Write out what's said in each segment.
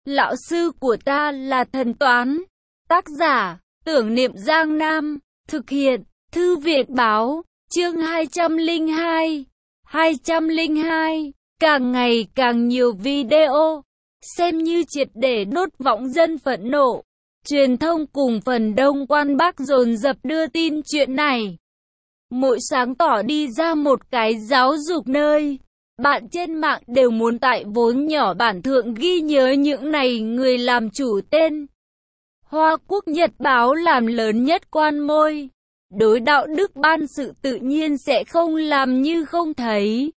Lão sư của ta là thần toán. Tác giả, Tưởng Niệm Giang Nam. Thực hiện, Thư viện báo, chương 202. 202. Càng ngày càng nhiều video, xem như triệt để đốt vọng dân phẫn nộ. Truyền thông cùng phần đông quan Bắc dồn dập đưa tin chuyện này. Mỗi sáng tỏ đi ra một cái giáo dục nơi. Bạn trên mạng đều muốn tại vốn nhỏ bản thượng ghi nhớ những này người làm chủ tên. Hoa Quốc Nhật báo làm lớn nhất quan môi. Đối đạo đức ban sự tự nhiên sẽ không làm như không thấy.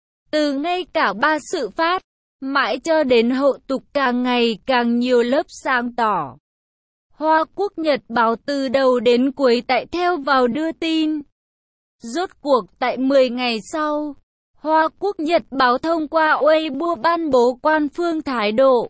Từ ngay cả ba sự phát, mãi cho đến hậu tục càng ngày càng nhiều lớp sáng tỏ. Hoa Quốc Nhật báo từ đầu đến cuối tại theo vào đưa tin. Rốt cuộc tại 10 ngày sau, Hoa Quốc Nhật báo thông qua Weibo ban bố quan phương thái độ.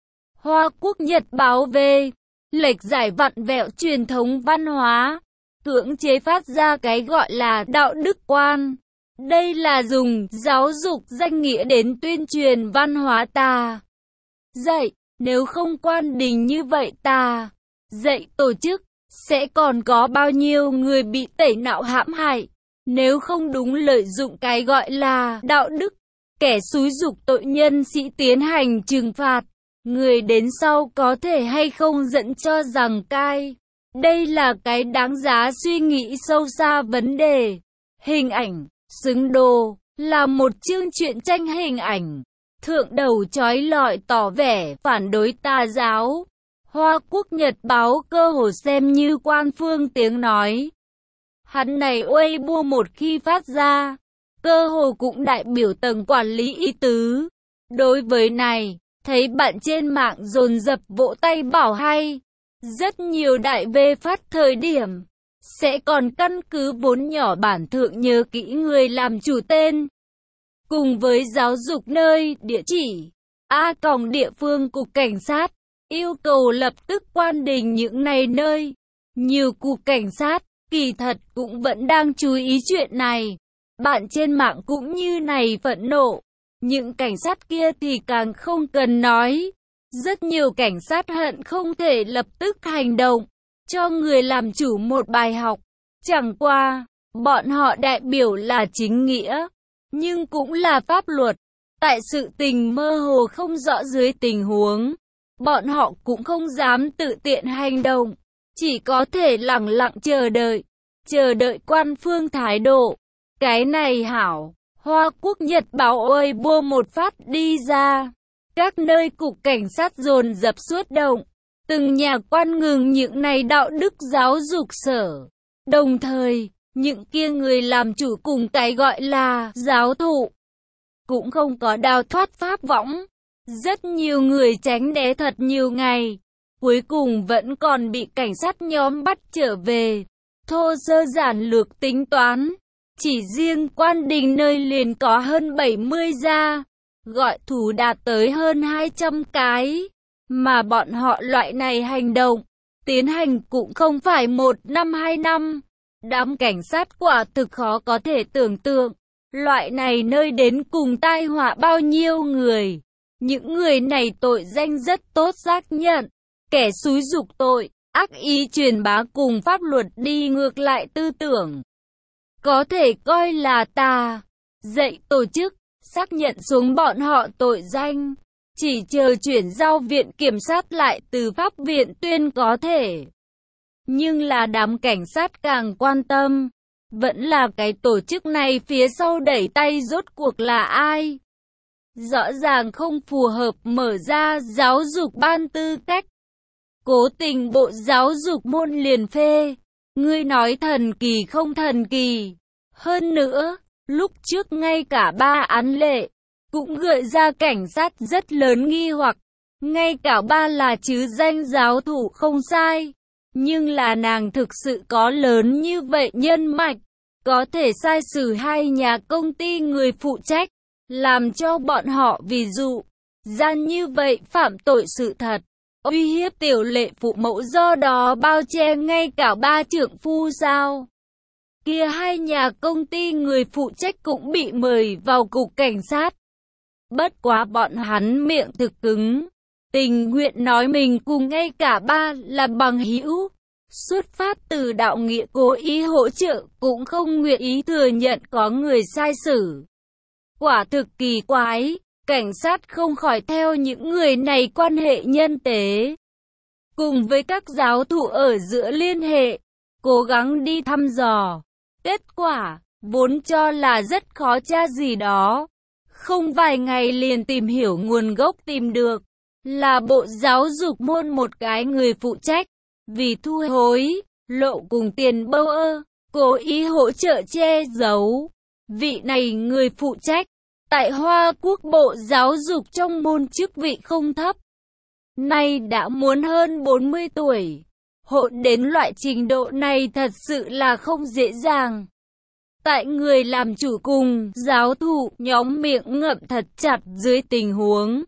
Hoa Quốc Nhật báo về lệch giải vặn vẹo truyền thống văn hóa, cưỡng chế phát ra cái gọi là đạo đức quan. Đây là dùng giáo dục danh nghĩa đến tuyên truyền văn hóa tà dạy, nếu không quan đình như vậy tà dạy tổ chức, sẽ còn có bao nhiêu người bị tẩy não hãm hại. Nếu không đúng lợi dụng cái gọi là đạo đức, kẻ xúi giục tội nhân sĩ tiến hành trừng phạt, người đến sau có thể hay không dẫn cho rằng cai. Đây là cái đáng giá suy nghĩ sâu xa vấn đề. Hình ảnh, xứng đồ, là một chương truyện tranh hình ảnh. Thượng đầu chói lọi tỏ vẻ phản đối tà giáo. Hoa Quốc Nhật báo cơ hồ xem như quan phương tiếng nói. Hắn này Weibo một khi phát ra, cơ hồ cũng đại biểu tầng quản lý ý tứ. Đối với này, thấy bạn trên mạng dồn dập vỗ tay bảo hay. Rất nhiều đại V phát thời điểm, sẽ còn căn cứ vốn nhỏ bản thượng nhớ kỹ người làm chủ tên. Cùng với giáo dục nơi, địa chỉ, địa phương cục cảnh sát, yêu cầu lập tức quan đình những này nơi. Nhiều cục cảnh sát, kỳ thật cũng vẫn đang chú ý chuyện này. Bạn trên mạng cũng như này phẫn nộ. Những cảnh sát kia thì càng không cần nói. Rất nhiều cảnh sát hận không thể lập tức hành động, cho người làm chủ một bài học. Chẳng qua, bọn họ đại biểu là chính nghĩa, nhưng cũng là pháp luật. Tại sự tình mơ hồ không rõ dưới tình huống, bọn họ cũng không dám tự tiện hành động. Chỉ có thể lặng lặng chờ đợi quan phương thái độ. Cái này hảo, Hoa Quốc Nhật báo Weibo một phát đi ra. Các nơi cục cảnh sát dồn dập xuất động. Từng nhà quan ngừng những này đạo đức giáo dục sở. Đồng thời, những kia người làm chủ cùng cái gọi là giáo thụ cũng không có đào thoát pháp võng. Rất nhiều người tránh né thật nhiều ngày. Cuối cùng vẫn còn bị cảnh sát nhóm bắt trở về. Thô sơ giản lược tính toán, chỉ riêng quan đình nơi liền có hơn 70 gia, gọi thủ đạt tới hơn 200 cái. Mà bọn họ loại này hành động, tiến hành cũng không phải 1 năm 2 năm. Đám cảnh sát quả thực khó có thể tưởng tượng, loại này nơi đến cùng tai họa bao nhiêu người. Những người này tội danh rất tốt xác nhận. Kẻ xúi giục tội, ác ý truyền bá cùng pháp luật đi ngược lại tư tưởng, có thể coi là tà dạy tổ chức, xác nhận xuống bọn họ tội danh, chỉ chờ chuyển giao viện kiểm sát lại từ pháp viện tuyên có thể. Nhưng là đám cảnh sát càng quan tâm, vẫn là cái tổ chức này phía sau đẩy tay rốt cuộc là ai. Rõ ràng không phù hợp mở ra giáo dục ban tư cách. Cố tình Bộ Giáo dục môn liền phê. Ngươi nói thần kỳ không thần kỳ. Hơn nữa, lúc trước ngay cả 3 án lệ cũng gợi ra cảnh sát rất lớn nghi hoặc. Ngay cả 3 là chứ danh giáo thủ không sai. Nhưng là nàng thực sự có lớn như vậy nhân mạch, có thể sai xử 2 nhà công ty người phụ trách, làm cho bọn họ ví dụ gian như vậy phạm tội sự thật, uy hiếp tiểu lệ phụ mẫu, do đó bao che ngay cả 3 trượng phu sao? Kia 2 nhà công ty người phụ trách cũng bị mời vào cục cảnh sát. Bất quá bọn hắn miệng thực cứng, tình nguyện nói mình cùng ngay cả ba là bằng hữu. Xuất phát từ đạo nghĩa cố ý hỗ trợ, cũng không nguyện ý thừa nhận có người sai xử. Quả thực kỳ quái, cảnh sát không khỏi theo những người này quan hệ nhân tế. Cùng với các giáo thụ ở giữa liên hệ, cố gắng đi thăm dò. Kết quả, vốn cho là rất khó tra gì đó. Không vài ngày liền tìm hiểu nguồn gốc tìm được. Là Bộ Giáo dục môn một cái người phụ trách. Vì thu hối, lộ cùng tiền bâu cố ý hỗ trợ che giấu. Vị này người phụ trách. Tại Hoa Quốc Bộ Giáo dục trong môn chức vị không thấp. Nay đã muốn hơn 40 tuổi. Hỗn đến loại trình độ này thật sự là không dễ dàng. Tại người làm chủ cùng giáo thụ nhóm miệng ngậm thật chặt dưới tình huống.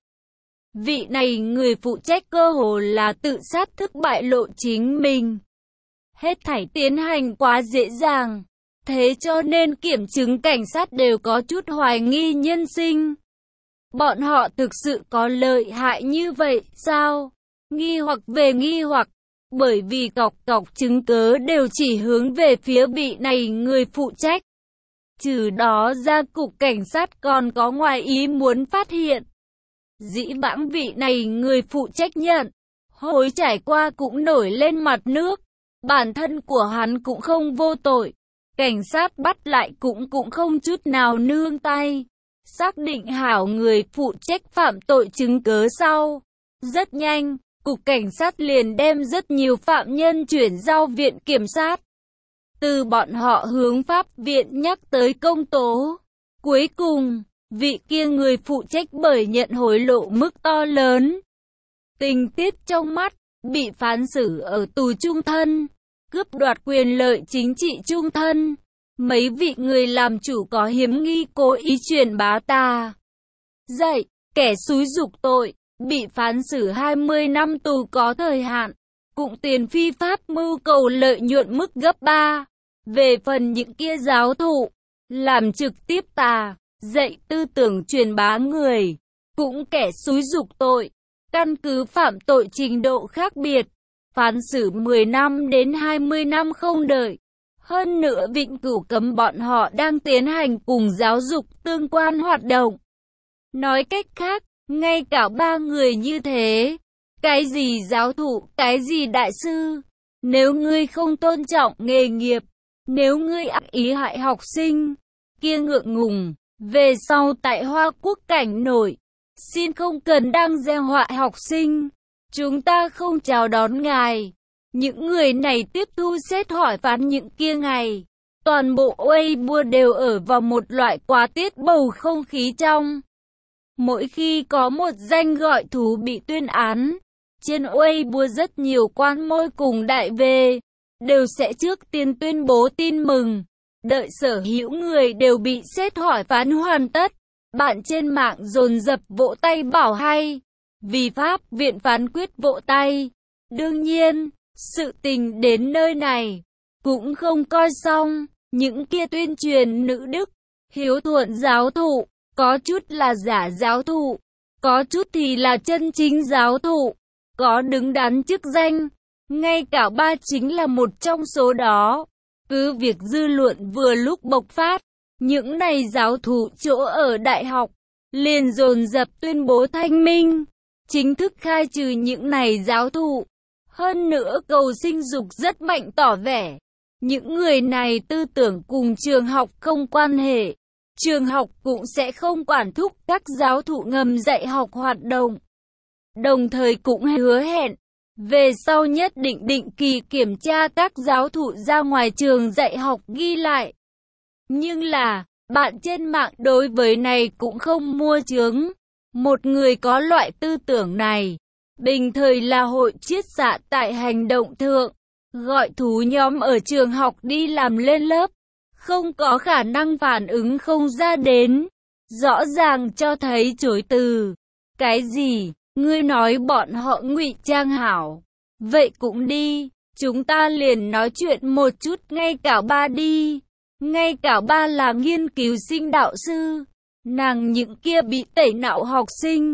Vị này người phụ trách cơ hồ là tự sát thức bại lộ chính mình. Hết thảy tiến hành quá dễ dàng. Thế cho nên kiểm chứng cảnh sát đều có chút hoài nghi nhân sinh. Bọn họ thực sự có lợi hại như vậy sao? Nghi hoặc về nghi hoặc. Bởi vì cọc chứng cớ đều chỉ hướng về phía vị này người phụ trách. Trừ đó ra cục cảnh sát còn có ngoài ý muốn phát hiện. Dĩ vãng vị này người phụ trách nhận. Hối trải qua cũng nổi lên mặt nước. Bản thân của hắn cũng không vô tội. Cảnh sát bắt lại cũng không chút nào nương tay. Xác định hảo người phụ trách phạm tội chứng cớ sau. Rất nhanh, cục cảnh sát liền đem rất nhiều phạm nhân chuyển giao viện kiểm sát. Từ bọn họ hướng pháp viện nhắc tới công tố. Cuối cùng, vị kia người phụ trách bởi nhận hối lộ mức to lớn. Tình tiết trong mắt, bị phán xử ở tù chung thân. Cướp đoạt quyền lợi chính trị chung thân. Mấy vị người làm chủ có hiếm nghi cố ý truyền bá tà dạy, kẻ xúi giục tội, bị phán xử 20 năm tù có thời hạn, cũng tiền phi pháp mưu cầu lợi nhuận mức gấp 3. Về phần những kia giáo thụ, làm trực tiếp tà dạy tư tưởng truyền bá người, cũng kẻ xúi giục tội, căn cứ phạm tội trình độ khác biệt, phán xử 10 năm đến 20 năm không đợi. Hơn nữa vĩnh cửu cấm bọn họ đang tiến hành cùng giáo dục tương quan hoạt động. Nói cách khác, ngay cả ba người như thế, cái gì giáo thụ, cái gì đại sư, nếu ngươi không tôn trọng nghề nghiệp, nếu ngươi ác ý hại học sinh, kia ngượng ngùng, về sau tại Hoa Quốc cảnh nổi, xin không cần đang gieo họa học sinh, chúng ta không chào đón ngài. Những người này tiếp thu xét hỏi phán những kia ngày. Toàn bộ Weibo đều ở vào một loại quá tiết bầu không khí trong. Mỗi khi có một danh gọi thú bị tuyên án, trên Weibo rất nhiều quan môi cùng đại về, đều sẽ trước tiên tuyên bố tin mừng. Đợi sở hữu người đều bị xét hỏi phán hoàn tất. Bạn trên mạng dồn dập vỗ tay bảo hay. Vì pháp viện phán quyết vỗ tay. Đương nhiên, sự tình đến nơi này, cũng không coi xong, những kia tuyên truyền nữ đức, hiếu thuận giáo thụ, có chút là giả giáo thụ, có chút thì là chân chính giáo thụ, có đứng đắn chức danh, ngay cả ba chính là một trong số đó. Cứ việc dư luận vừa lúc bộc phát, những này giáo thụ chỗ ở đại học, liền dồn dập tuyên bố thanh minh, chính thức khai trừ những này giáo thụ. Hơn nữa cầu sinh dục rất mạnh tỏ vẻ, những người này tư tưởng cùng trường học không quan hệ, trường học cũng sẽ không quản thúc các giáo thụ ngầm dạy học hoạt động. Đồng thời cũng hứa hẹn, về sau nhất định kỳ kiểm tra các giáo thụ ra ngoài trường dạy học ghi lại. Nhưng là, bạn trên mạng đối với này cũng không mua chướng. Một người có loại tư tưởng này, bình thời là hội chiết xạ tại hành động thượng, gọi thú nhóm ở trường học đi làm lên lớp, không có khả năng phản ứng không ra đến, rõ ràng cho thấy chối từ. Cái gì, ngươi nói bọn họ ngụy trang hảo, vậy cũng đi, chúng ta liền nói chuyện một chút. Ngay cả ba đi, ngay cả ba là nghiên cứu sinh đạo sư, nàng những kia bị tẩy não học sinh,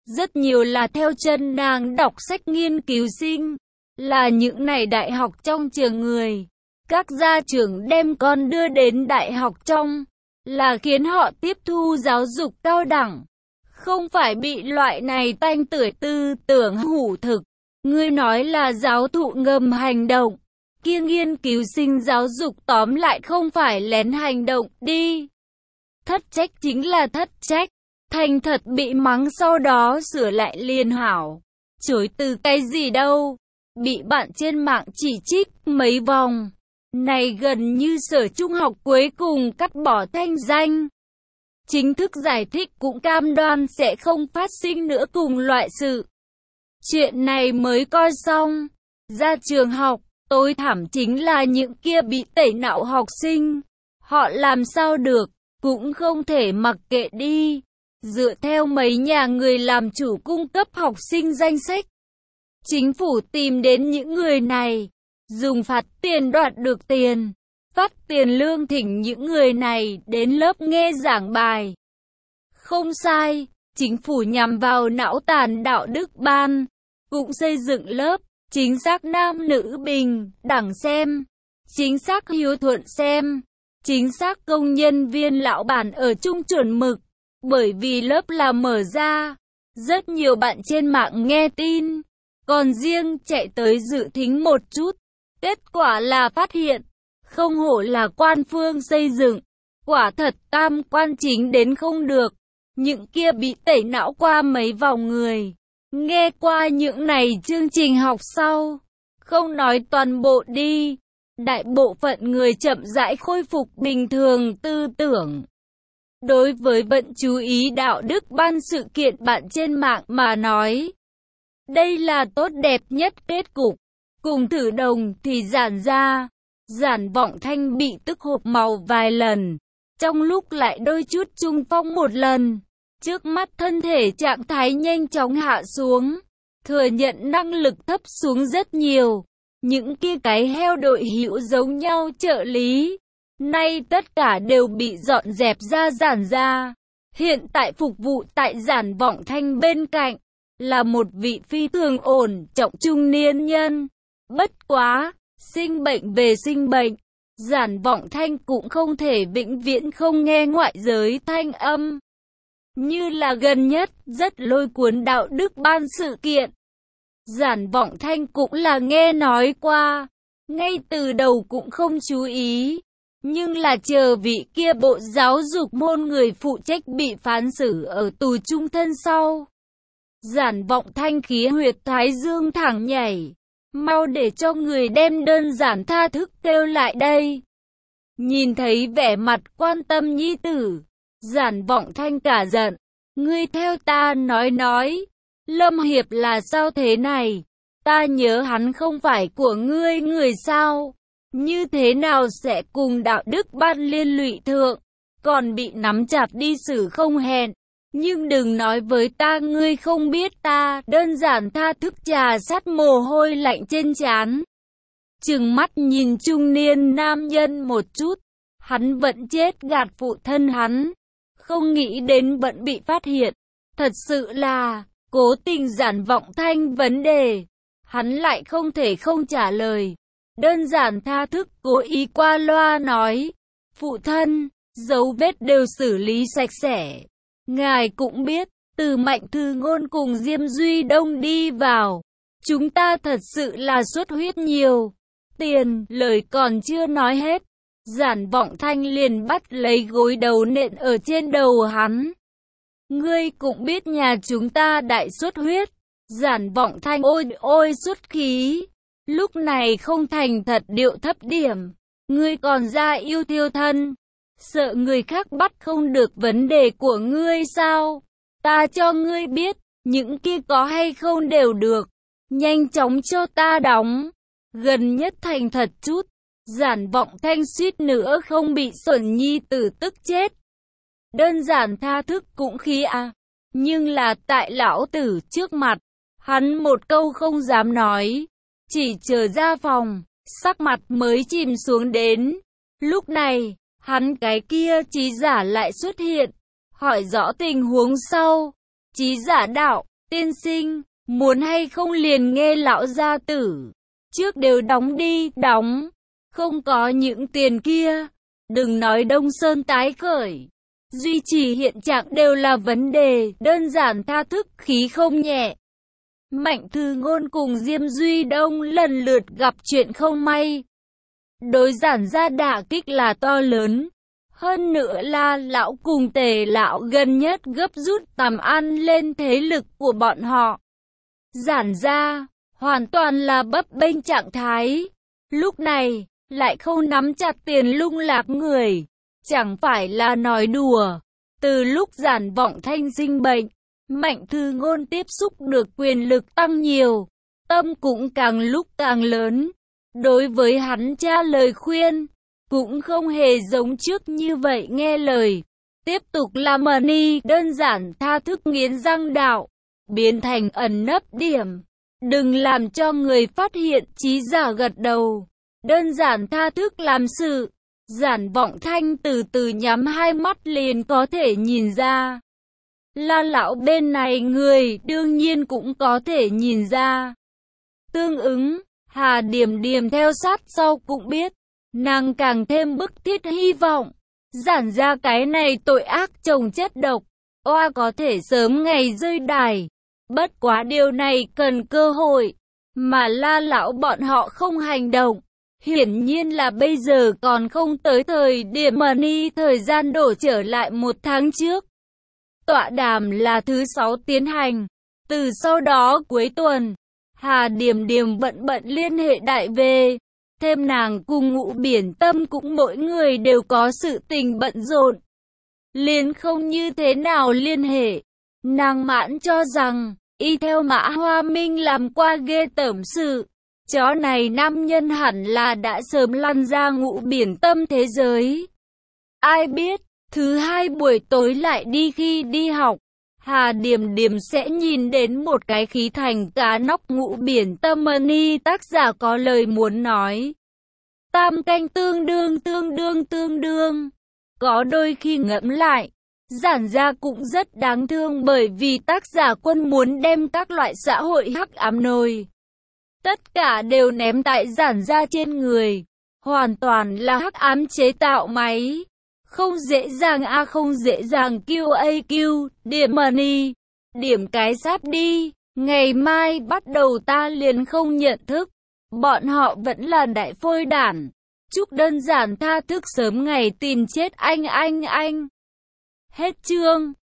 rất nhiều là theo chân nàng đọc sách nghiên cứu sinh, là những này đại học trong trường người. Các gia trưởng đem con đưa đến đại học trong, là khiến họ tiếp thu giáo dục cao đẳng, không phải bị loại này tanh tưởi tư tưởng hủ thực. Ngươi nói là giáo thụ ngầm hành động, kia nghiên cứu sinh giáo dục tóm lại không phải lén hành động đi. Thất trách chính là thất trách, thành thật bị mắng sau đó sửa lại liền hảo. Chối từ cái gì đâu, bị bạn trên mạng chỉ trích mấy vòng. Này gần như sở trung học cuối cùng cắt bỏ thanh danh. Chính thức giải thích cũng cam đoan sẽ không phát sinh nữa cùng loại sự. Chuyện này mới coi xong. Ra trường học, tối thảm chính là những kia bị tẩy não học sinh. Họ làm sao được, cũng không thể mặc kệ đi. Dựa theo mấy nhà người làm chủ cung cấp học sinh danh sách. Chính phủ tìm đến những người này, dùng phạt tiền đoạt được tiền, phát tiền lương thỉnh những người này đến lớp nghe giảng bài. Không sai, chính phủ nhằm vào não tàn đạo đức ban, cũng xây dựng lớp, chính xác nam nữ bình, đẳng xem, chính xác hiếu thuận xem, chính xác công nhân viên lão bản ở chung chuẩn mực, bởi vì lớp là mở ra, rất nhiều bạn trên mạng nghe tin, còn riêng chạy tới dự thính một chút. Kết quả là phát hiện, không hổ là quan phương xây dựng, quả thật tam quan chính đến không được. Những kia bị tẩy não qua mấy vòng người, nghe qua những này chương trình học sau, không nói toàn bộ đi, đại bộ phận người chậm rãi khôi phục bình thường tư tưởng. Đối với vận chú ý đạo đức ban sự kiện bạn trên mạng mà nói, đây là tốt đẹp nhất kết cục. Cùng thử đồng thì giản ra, giản vọng thanh bị tức hộp màu vài lần, trong lúc lại đôi chút trung phong một lần. Trước mắt thân thể trạng thái nhanh chóng hạ xuống, thừa nhận năng lực thấp xuống rất nhiều. Những kia cái heo đội hữu giống nhau trợ lý, nay tất cả đều bị dọn dẹp ra giản ra. Hiện tại phục vụ tại giản vọng thanh bên cạnh, là một vị phi thường ổn trọng trung niên nhân. Bất quá, sinh bệnh về sinh bệnh, giản vọng thanh cũng không thể vĩnh viễn không nghe ngoại giới thanh âm. Như là gần nhất, rất lôi cuốn đạo đức ban sự kiện. Giản vọng thanh cũng là nghe nói qua, ngay từ đầu cũng không chú ý. Nhưng là chờ vị kia bộ giáo dục môn người phụ trách bị phán xử ở tù trung thân sau. Giản vọng thanh khí huyệt thái dương thẳng nhảy. Mau để cho người đem đơn giản tha thức kêu lại đây. Nhìn thấy vẻ mặt quan tâm nhi tử, giản vọng thanh cả giận. Ngươi theo ta nói, Lâm Hiệp là sao thế này? Ta nhớ hắn không phải của ngươi người sao? Như thế nào sẽ cùng đạo đức ban liên lụy thượng? Còn bị nắm chặt đi xử không hẹn. Nhưng đừng nói với ta ngươi không biết ta, đơn giản tha thức trà sát mồ hôi lạnh trên trán. Trừng mắt nhìn trung niên nam nhân một chút, hắn vẫn chết gạt phụ thân hắn, không nghĩ đến vẫn bị phát hiện. Thật sự là, cố tình giản vọng thanh vấn đề, hắn lại không thể không trả lời. Đơn giản tha thức cố ý qua loa nói, phụ thân, dấu vết đều xử lý sạch sẽ. Ngài cũng biết, từ Mạnh Thư Ngôn cùng Diêm Duy Đông đi vào, chúng ta thật sự là xuất huyết nhiều. Tiền, lời còn chưa nói hết, giản vọng thanh liền bắt lấy gối đầu nện ở trên đầu hắn. Ngươi cũng biết nhà chúng ta đại xuất huyết. Giản vọng thanh ôi xuất khí. Lúc này không thành thật điệu thấp điểm. Ngươi còn ra yêu thiêu thân. Sợ người khác bắt không được vấn đề của ngươi sao? Ta cho ngươi biết, những kia có hay không đều được. Nhanh chóng cho ta đóng. Gần nhất thành thật chút. Giản vọng thanh suýt nữa không bị Xuân nhi tử tức chết. Đơn giản tha thức cũng khí à. Nhưng là tại lão tử trước mặt, hắn một câu không dám nói. Chỉ chờ ra phòng, sắc mặt mới chìm xuống đến. Lúc này, hắn cái kia trí giả lại xuất hiện. Hỏi rõ tình huống sau. Trí giả đạo, Tiên sinh, muốn hay không liền nghe lão gia tử. Trước đều đóng đi, đóng. Không có những tiền kia. Đừng nói Đông Sơn tái khởi. Duy trì hiện trạng đều là vấn đề, đơn giản tha thức khí không nhẹ. Mạnh Thư Ngôn cùng Diêm Duy Đông lần lượt gặp chuyện không may. Đối Giản gia đả kích là to lớn. Hơn nữa là lão cùng Tề lão gần nhất gấp rút tầm ăn lên thế lực của bọn họ. Giản gia hoàn toàn là bấp bênh trạng thái. Lúc này lại không nắm chặt tiền lung lạc người, chẳng phải là nói đùa. Từ lúc Giản Vọng Thanh sinh bệnh, Mạnh Thư Ngôn tiếp xúc được quyền lực tăng nhiều, tâm cũng càng lúc càng lớn. Đối với hắn cha lời khuyên, cũng không hề giống trước như vậy nghe lời. Tiếp tục làm money, đơn giản tha thức nghiến răng đạo, biến thành ẩn nấp điểm. Đừng làm cho người phát hiện, Chí Giả gật đầu. Đơn giản tha thức làm sự. Giản Vọng Thanh từ từ nhắm hai mắt liền có thể nhìn ra. La lão bên này người đương nhiên cũng có thể nhìn ra. Tương ứng, Hà Điểm Điểm theo sát sau cũng biết. Nàng càng thêm bức thiết hy vọng. Giản ra cái này tội ác chồng chất độc. Oa có thể sớm ngày rơi đài. Bất quá điều này cần cơ hội. Mà La lão bọn họ không hành động. Hiển nhiên là bây giờ còn không tới thời điểm money, thời gian đổ trở lại một tháng trước. Tọa đàm là thứ 6 tiến hành. Từ sau đó cuối tuần, Hà Điểm Điểm bận liên hệ đại về. Thêm nàng cùng Ngũ Biển Tâm cũng mỗi người đều có sự tình bận rộn. Liền không như thế nào liên hệ. Nàng mãn cho rằng, y theo Mã Hoa Minh làm qua ghê tởm sự. Chó này nam nhân hẳn là đã sớm lăn ra Ngũ Biển Tâm thế giới. Ai biết, thứ hai buổi tối lại đi khi đi học. Hà Điểm Điểm sẽ nhìn đến một cái khí thành cá nóc Ngũ Biển Tâm money, tác giả có lời muốn nói. Tam canh tương đương. Có đôi khi ngẫm lại, Giản gia cũng rất đáng thương bởi vì tác giả Quân muốn đem các loại xã hội hắc ám nồi. Tất cả đều ném tại Giản gia trên người. Hoàn toàn là hắc ám chế tạo máy. Không dễ dàng không dễ dàng QAQ, điểm money. Điểm cái sáp đi. Ngày mai bắt đầu ta liền không nhận thức. Bọn họ vẫn là đại phôi đản. Chúc đơn giản tha thức sớm ngày tìm chết anh. Hết chương.